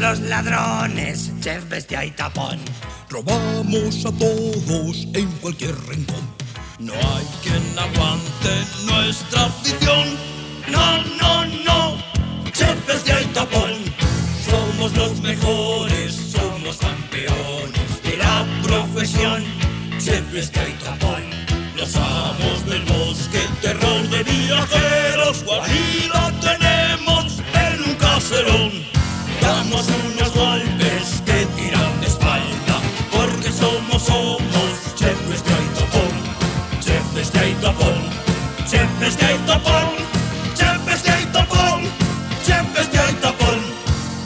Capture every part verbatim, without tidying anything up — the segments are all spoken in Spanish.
los ladrones, Chef Bestia y Tapón. Robamos a todos en cualquier rincón. No hay quien aguante nuestra afición. No, no, no, Chef Bestia y Tapón. Somos los mejores, somos campeones de la profesión. Chef Bestia y Tapón. Los amos del bosque, terror de viajeros. Guarida tenemos en un caserón. Damos unos golpes que tiran de espalda, porque somos, somos Chef Bestia y Tapón. Chef Bestia y Tapón. Chef Bestia y Tapón. Chef Bestia y Tapón. Chef Bestia y Tapón.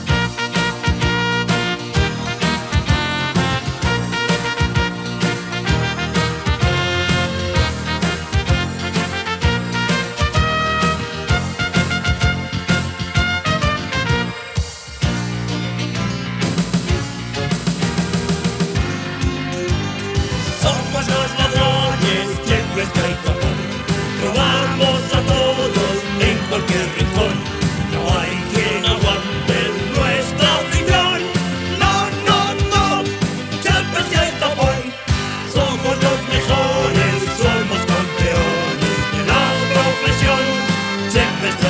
Robamos a todos en cualquier rincón. No hay quien aguante nuestra afición. No, no, no, Chef Bestia y Tapón. Somos los mejores, somos campeones de la profesión. Chef Bestia